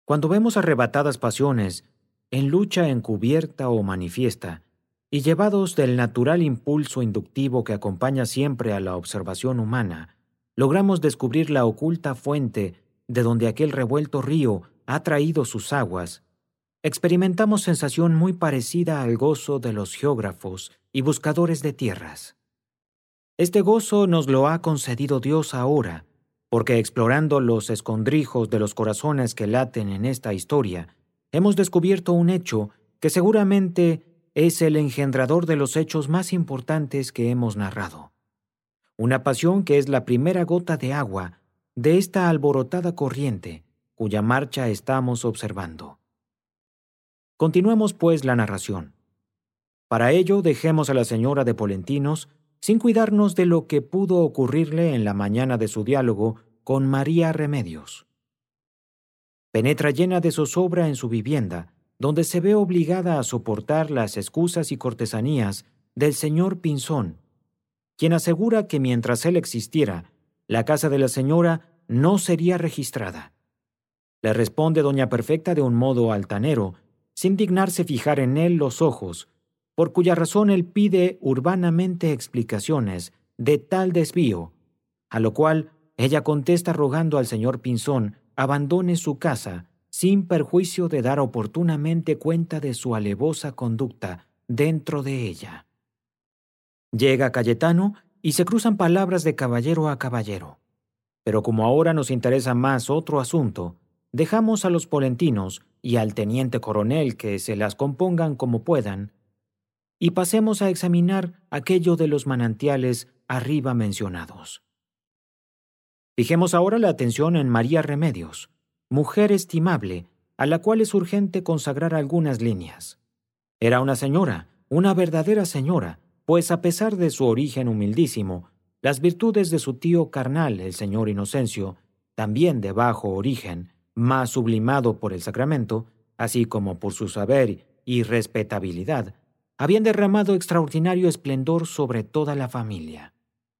Cuando vemos arrebatadas pasiones, en lucha encubierta o manifiesta, y llevados del natural impulso inductivo que acompaña siempre a la observación humana, logramos descubrir la oculta fuente de donde aquel revuelto río ha traído sus aguas, experimentamos sensación muy parecida al gozo de los geógrafos y buscadores de tierras. Este gozo nos lo ha concedido Dios ahora, porque explorando los escondrijos de los corazones que laten en esta historia, hemos descubierto un hecho que seguramente es el engendrador de los hechos más importantes que hemos narrado. Una pasión que es la primera gota de agua de esta alborotada corriente cuya marcha estamos observando. Continuemos, pues, la narración. Para ello, dejemos a la señora de Polentinos sin cuidarnos de lo que pudo ocurrirle en la mañana de su diálogo con María Remedios. Penetra llena de zozobra en su vivienda, donde se ve obligada a soportar las excusas y cortesanías del señor Pinzón, quien asegura que mientras él existiera, la casa de la señora no sería registrada. Le responde doña Perfecta de un modo altanero, sin dignarse fijar en él los ojos, por cuya razón él pide urbanamente explicaciones de tal desvío, a lo cual ella contesta rogando al señor Pinzón abandone su casa sin perjuicio de dar oportunamente cuenta de su alevosa conducta dentro de ella. Llega Cayetano y se cruzan palabras de caballero a caballero. Pero como ahora nos interesa más otro asunto, dejamos a los polentinos y al teniente coronel que se las compongan como puedan, y pasemos a examinar aquello de los manantiales arriba mencionados. Fijemos ahora la atención en María Remedios, mujer estimable, a la cual es urgente consagrar algunas líneas. Era una señora, una verdadera señora, pues a pesar de su origen humildísimo, las virtudes de su tío carnal, el señor Inocencio, también de bajo origen, más sublimado por el sacramento, así como por su saber y respetabilidad, habían derramado extraordinario esplendor sobre toda la familia.